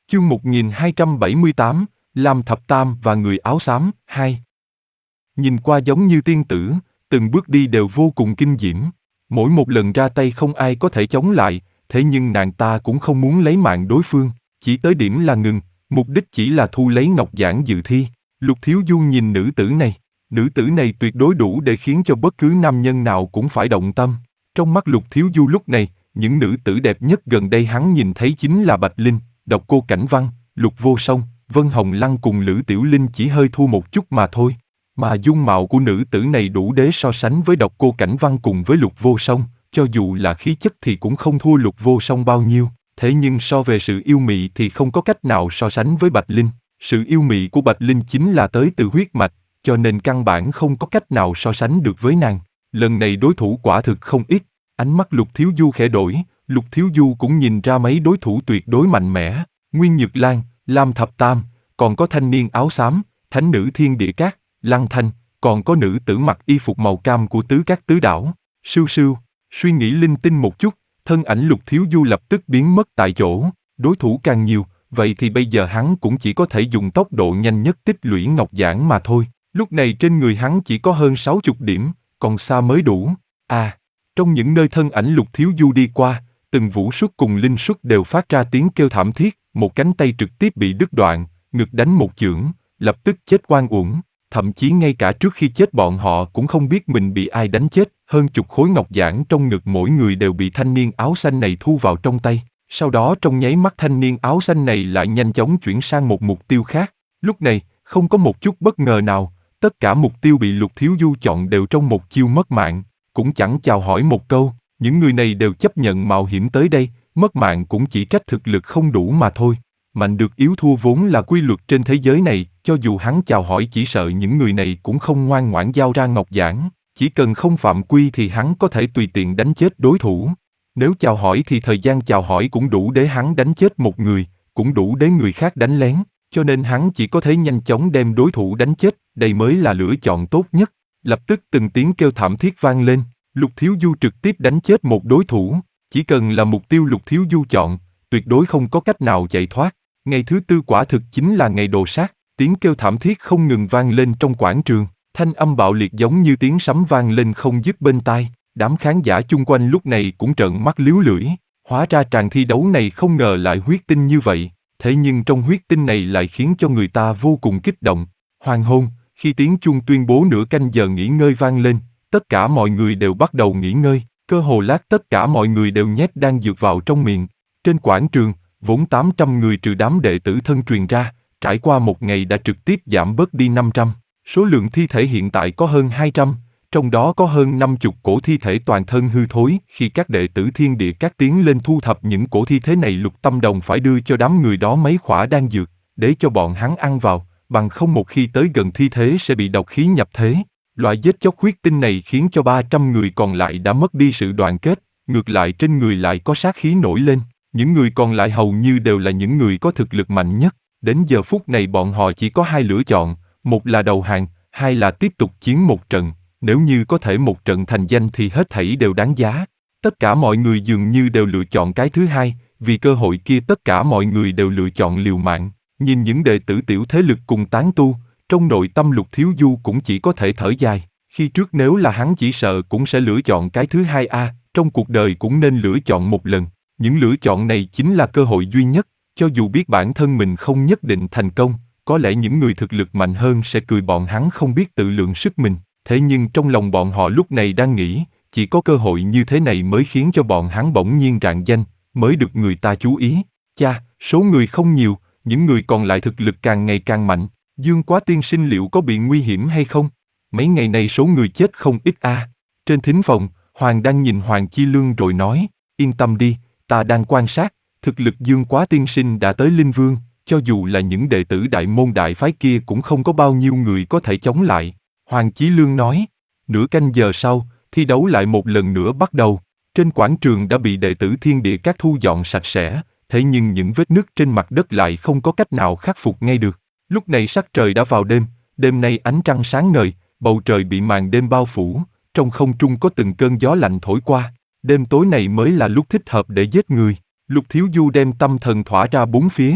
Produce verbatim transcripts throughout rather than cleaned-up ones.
Chương một nghìn hai trăm bảy mươi tám, Lam Thập Tam và người áo xám, hai. Nhìn qua giống như tiên tử, từng bước đi đều vô cùng kinh diễm. Mỗi một lần ra tay không ai có thể chống lại, thế nhưng nàng ta cũng không muốn lấy mạng đối phương, chỉ tới điểm là ngừng, mục đích chỉ là thu lấy ngọc giản dự thi. Lục Thiếu Du nhìn nữ tử này, nữ tử này tuyệt đối đủ để khiến cho bất cứ nam nhân nào cũng phải động tâm. Trong mắt Lục Thiếu Du lúc này, những nữ tử đẹp nhất gần đây hắn nhìn thấy chính là Bạch Linh, Độc Cô Cảnh Văn, Lục Vô Song, Vân Hồng Lăng cùng Lữ Tiểu Linh chỉ hơi thua một chút mà thôi. Mà dung mạo của nữ tử này đủ để so sánh với Độc Cô Cảnh Văn cùng với Lục Vô Song, cho dù là khí chất thì cũng không thua Lục Vô Song bao nhiêu, thế nhưng so về sự yêu mị thì không có cách nào so sánh với Bạch Linh. Sự yêu mị của Bạch Linh chính là tới từ huyết mạch, cho nên căn bản không có cách nào so sánh được với nàng. Lần này đối thủ quả thực không ít, ánh mắt Lục Thiếu Du khẽ đổi, Lục Thiếu Du cũng nhìn ra mấy đối thủ tuyệt đối mạnh mẽ, Nguyên Nhược Lan, Lam Thập Tam, còn có thanh niên áo xám, thánh nữ Thiên Địa Cát, Lăng Thanh, còn có nữ tử mặc y phục màu cam của tứ các tứ đảo, Sưu Sưu. Suy nghĩ linh tinh một chút, thân ảnh Lục Thiếu Du lập tức biến mất tại chỗ, đối thủ càng nhiều, vậy thì bây giờ hắn cũng chỉ có thể dùng tốc độ nhanh nhất tích lũy ngọc giản mà thôi. Lúc này trên người hắn chỉ có hơn sáu mươi điểm, còn xa mới đủ. À, trong những nơi thân ảnh Lục Thiếu Du đi qua, từng vũ xuất cùng linh xuất đều phát ra tiếng kêu thảm thiết, một cánh tay trực tiếp bị đứt đoạn, ngực đánh một chưởng, lập tức chết oan uổng. Thậm chí ngay cả trước khi chết bọn họ cũng không biết mình bị ai đánh chết. Hơn chục khối ngọc giản trong ngực mỗi người đều bị thanh niên áo xanh này thu vào trong tay. Sau đó trong nháy mắt thanh niên áo xanh này lại nhanh chóng chuyển sang một mục tiêu khác. Lúc này, không có một chút bất ngờ nào, tất cả mục tiêu bị Lục Thiếu Du chọn đều trong một chiêu mất mạng. Cũng chẳng chào hỏi một câu, những người này đều chấp nhận mạo hiểm tới đây, mất mạng cũng chỉ trách thực lực không đủ mà thôi. Mạnh được yếu thua vốn là quy luật trên thế giới này, cho dù hắn chào hỏi chỉ sợ những người này cũng không ngoan ngoãn giao ra ngọc giản, chỉ cần không phạm quy thì hắn có thể tùy tiện đánh chết đối thủ. Nếu chào hỏi thì thời gian chào hỏi cũng đủ để hắn đánh chết một người, cũng đủ để người khác đánh lén, cho nên hắn chỉ có thể nhanh chóng đem đối thủ đánh chết, đây mới là lựa chọn tốt nhất. Lập tức từng tiếng kêu thảm thiết vang lên, Lục Thiếu Du trực tiếp đánh chết một đối thủ, chỉ cần là mục tiêu Lục Thiếu Du chọn, tuyệt đối không có cách nào chạy thoát. Ngày thứ tư quả thực chính là ngày đồ sát, tiếng kêu thảm thiết không ngừng vang lên trong quảng trường, thanh âm bạo liệt giống như tiếng sấm vang lên không dứt bên tai, đám khán giả chung quanh lúc này cũng trợn mắt líu lưỡi, hóa ra tràng thi đấu này không ngờ lại huyết tinh như vậy, thế nhưng trong huyết tinh này lại khiến cho người ta vô cùng kích động. Hoàng hôn, khi tiếng chuông tuyên bố nửa canh giờ nghỉ ngơi vang lên, tất cả mọi người đều bắt đầu nghỉ ngơi, cơ hồ lát tất cả mọi người đều nhét đan dược vào trong miệng. Trên quảng trường, vốn tám trăm người trừ đám đệ tử thân truyền ra, trải qua một ngày đã trực tiếp giảm bớt đi năm trăm. Số lượng thi thể hiện tại có hơn hai trăm, trong đó có hơn năm mươi cổ thi thể toàn thân hư thối. Khi các đệ tử Thiên Địa Các tiến lên thu thập những cổ thi thể này, Lục Tâm Đồng phải đưa cho đám người đó mấy khỏa đan dược, để cho bọn hắn ăn vào, bằng không một khi tới gần thi thể sẽ bị độc khí nhập thế. Loại giết chóc huyết tinh này khiến cho ba trăm người còn lại đã mất đi sự đoàn kết, ngược lại trên người lại có sát khí nổi lên. Những người còn lại hầu như đều là những người có thực lực mạnh nhất. Đến giờ phút này bọn họ chỉ có hai lựa chọn, một là đầu hàng, hai là tiếp tục chiến một trận. Nếu như có thể một trận thành danh thì hết thảy đều đáng giá. Tất cả mọi người dường như đều lựa chọn cái thứ hai, vì cơ hội kia tất cả mọi người đều lựa chọn liều mạng. Nhìn những đệ tử tiểu thế lực cùng tán tu, trong nội tâm Lục Thiếu Du cũng chỉ có thể thở dài. Khi trước nếu là hắn chỉ sợ cũng sẽ lựa chọn cái thứ hai a, trong cuộc đời cũng nên lựa chọn một lần. Những lựa chọn này chính là cơ hội duy nhất, cho dù biết bản thân mình không nhất định thành công, có lẽ những người thực lực mạnh hơn sẽ cười bọn hắn không biết tự lượng sức mình, thế nhưng trong lòng bọn họ lúc này đang nghĩ, chỉ có cơ hội như thế này mới khiến cho bọn hắn bỗng nhiên rạng danh, mới được người ta chú ý. Cha, số người không nhiều, những người còn lại thực lực càng ngày càng mạnh, Dương Quá tiên sinh liệu có bị nguy hiểm hay không? Mấy ngày này số người chết không ít a. À. Trên thính phòng, Hoàng đang nhìn Hoàng Chi Lương rồi nói, yên tâm đi, ta đang quan sát, thực lực Dương Quá tiên sinh đã tới Linh Vương, cho dù là những đệ tử đại môn đại phái kia cũng không có bao nhiêu người có thể chống lại. Hoàng Chí Lương nói, nửa canh giờ sau, thi đấu lại một lần nữa bắt đầu. Trên quảng trường đã bị đệ tử Thiên Địa Các thu dọn sạch sẽ, thế nhưng những vết nứt trên mặt đất lại không có cách nào khắc phục ngay được. Lúc này sắc trời đã vào đêm, đêm nay ánh trăng sáng ngời, bầu trời bị màn đêm bao phủ, trong không trung có từng cơn gió lạnh thổi qua. Đêm tối này mới là lúc thích hợp để giết người. Lục Thiếu Du đem tâm thần thỏa ra bốn phía.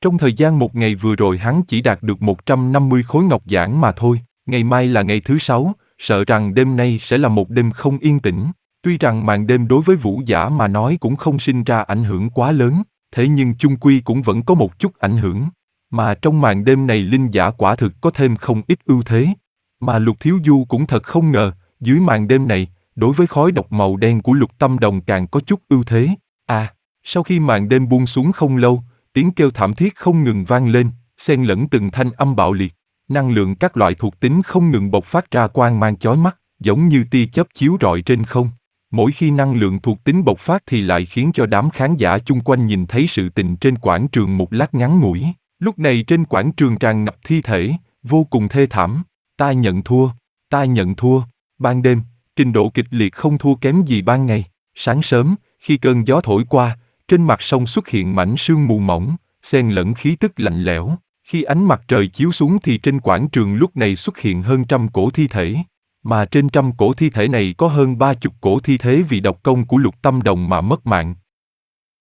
Trong thời gian một ngày vừa rồi hắn chỉ đạt được một trăm năm mươi khối ngọc giản mà thôi, ngày mai là ngày thứ sáu, sợ rằng đêm nay sẽ là một đêm không yên tĩnh. Tuy rằng màn đêm đối với vũ giả mà nói cũng không sinh ra ảnh hưởng quá lớn, thế nhưng chung quy cũng vẫn có một chút ảnh hưởng. Mà trong màn đêm này linh giả quả thực có thêm không ít ưu thế. Mà Lục Thiếu Du cũng thật không ngờ, dưới màn đêm này, đối với khói độc màu đen của Lục Tâm Đồng càng có chút ưu thế. À, sau khi màn đêm buông xuống không lâu, tiếng kêu thảm thiết không ngừng vang lên, xen lẫn từng thanh âm bạo liệt. Năng lượng các loại thuộc tính không ngừng bộc phát ra quang mang chói mắt, giống như tia chớp chiếu rọi trên không. Mỗi khi năng lượng thuộc tính bộc phát thì lại khiến cho đám khán giả chung quanh nhìn thấy sự tình trên quảng trường một lát ngắn ngủi. Lúc này trên quảng trường tràn ngập thi thể, vô cùng thê thảm. Ta nhận thua, ta nhận thua. Ban đêm, trình độ kịch liệt không thua kém gì ban ngày. Sáng sớm, khi cơn gió thổi qua, trên mặt sông xuất hiện mảnh sương mù mỏng, xen lẫn khí tức lạnh lẽo. Khi ánh mặt trời chiếu xuống thì trên quảng trường lúc này xuất hiện hơn trăm cổ thi thể. Mà trên trăm cổ thi thể này có hơn ba chục cổ thi thể vì độc công của Lục Tâm Đồng mà mất mạng.